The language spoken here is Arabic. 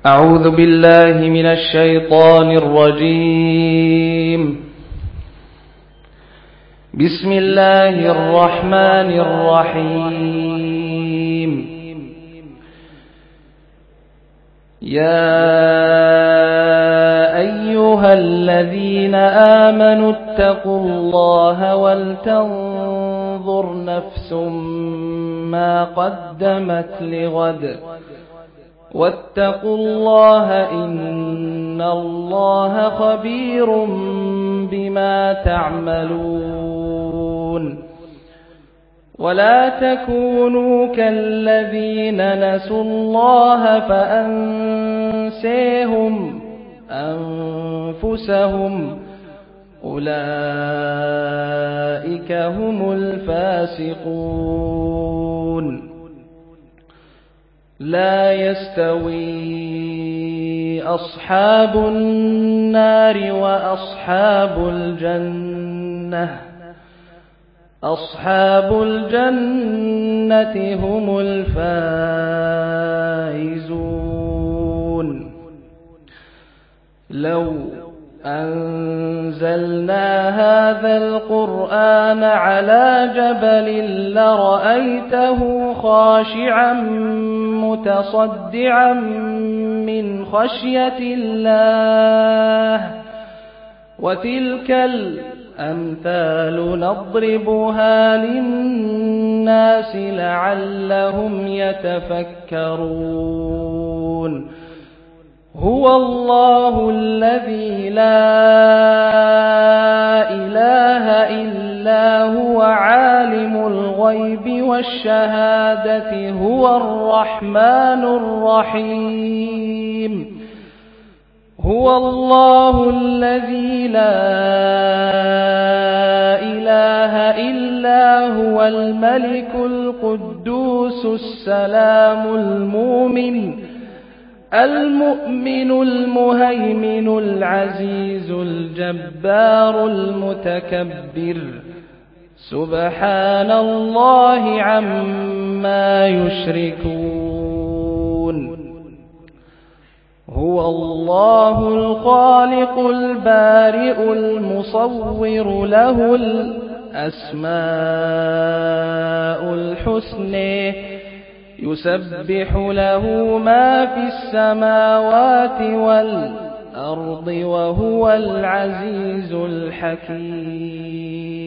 أعوذ بالله من الشيطان الرجيم. بسم الله الرحمن الرحيم. يا أيها الذين آمنوا اتقوا الله ولتنظر نفس ما قدمت لغد واتقوا الله إن الله خبير بما تعملون. ولا تكونوا كالذين نسوا الله فأنسيهم أنفسهم أولئك هم الفاسقون. لا يستوي أصحاب النار وأصحاب الجنة أصحاب الجنة هم الفائزون. لو أنزلنا هذا القرآن على جبل لرأيته خاشعا متصدعا من خشية الله. وتلك الأمثال نضربها للناس لعلهم يتفكرون. هو الله الذي لا إله إلا هو عالم الغيب والشهادة هو الرحمن الرحيم. هو الله الذي لا إله إلا هو الملك القدوس السلام المؤمن المهيمن العزيز الجبار المتكبر. سبحان الله عما يشركون. هو الله الخالق البارئ المصور له الأسماء الحسنى يسبح له ما في السماوات والأرض وهو العزيز الحكيم.